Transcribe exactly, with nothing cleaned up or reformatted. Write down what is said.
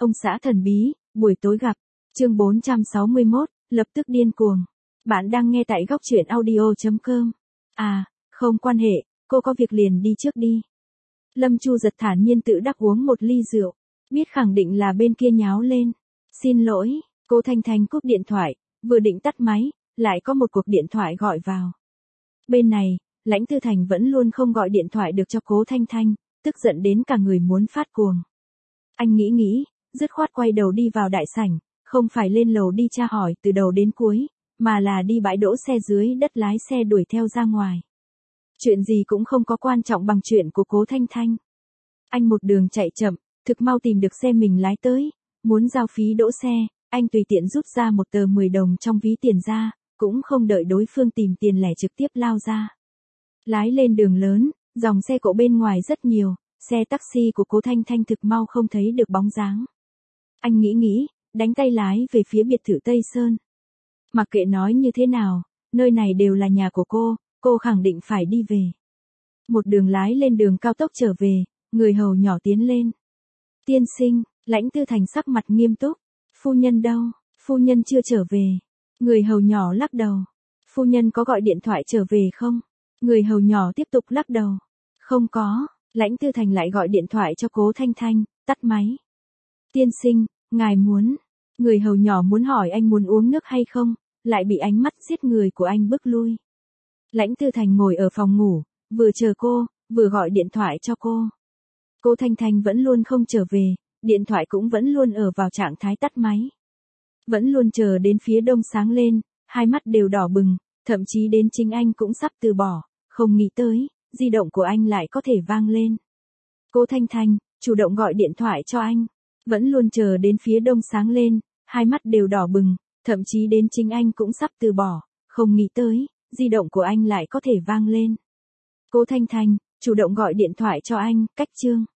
Ông xã thần bí, buổi tối gặp. Chương bốn trăm sáu mươi mốt, lập tức điên cuồng. Bạn đang nghe tại góc truyện audio chấm com. À, không quan hệ, cô có việc liền đi trước đi. Lâm Chu giật thản nhiên tự đắc uống một ly rượu. Biết khẳng định là bên kia nháo lên. Xin lỗi, cô Thanh Thanh cúp điện thoại, vừa định tắt máy, lại có một cuộc điện thoại gọi vào. Bên này, Lãnh Tư Thành vẫn luôn không gọi điện thoại được cho cố Thanh Thanh, tức giận đến cả người muốn phát cuồng. Anh nghĩ nghĩ, dứt khoát quay đầu đi vào đại sảnh, không phải lên lầu đi tra hỏi từ đầu đến cuối, mà là đi bãi đỗ xe dưới đất lái xe đuổi theo ra ngoài. Chuyện gì cũng không có quan trọng bằng chuyện của cố Thanh Thanh. Anh một đường chạy chậm, thực mau tìm được xe mình lái tới, muốn giao phí đỗ xe, anh tùy tiện rút ra một tờ mười đồng trong ví tiền ra, cũng không đợi đối phương tìm tiền lẻ trực tiếp lao ra. Lái lên đường lớn, dòng xe cộ bên ngoài rất nhiều, xe taxi của cố Thanh Thanh thực mau không thấy được bóng dáng. Anh nghĩ nghĩ, đánh tay lái về phía biệt thự Tây Sơn. Mặc kệ nói như thế nào, nơi này đều là nhà của cô, cô khẳng định phải đi về. Một đường lái lên đường cao tốc trở về, người hầu nhỏ tiến lên. Tiên sinh, Lãnh Tư Thành sắc mặt nghiêm túc. Phu nhân đâu? Phu nhân chưa trở về. Người hầu nhỏ lắc đầu. Phu nhân có gọi điện thoại trở về không? Người hầu nhỏ tiếp tục lắc đầu. Không có. Lãnh Tư Thành lại gọi điện thoại cho cố Thanh Thanh, tắt máy. Tiên sinh, ngài muốn. Người hầu nhỏ muốn hỏi anh muốn uống nước hay không, lại bị ánh mắt giết người của anh bức lui. Lãnh Tư Thành ngồi ở phòng ngủ, vừa chờ cô, vừa gọi điện thoại cho cô. Cô Thanh Thanh vẫn luôn không trở về, điện thoại cũng vẫn luôn ở vào trạng thái tắt máy. Vẫn luôn chờ đến phía đông sáng lên, hai mắt đều đỏ bừng, thậm chí đến chính anh cũng sắp từ bỏ, không nghĩ tới, di động của anh lại có thể vang lên. Cô Thanh Thanh, chủ động gọi điện thoại cho anh, vẫn luôn chờ đến phía đông sáng lên, hai mắt đều đỏ bừng, thậm chí đến chính anh cũng sắp từ bỏ, không nghĩ tới, di động của anh lại có thể vang lên. Cô Thanh Thanh, chủ động gọi điện thoại cho anh, cách chương.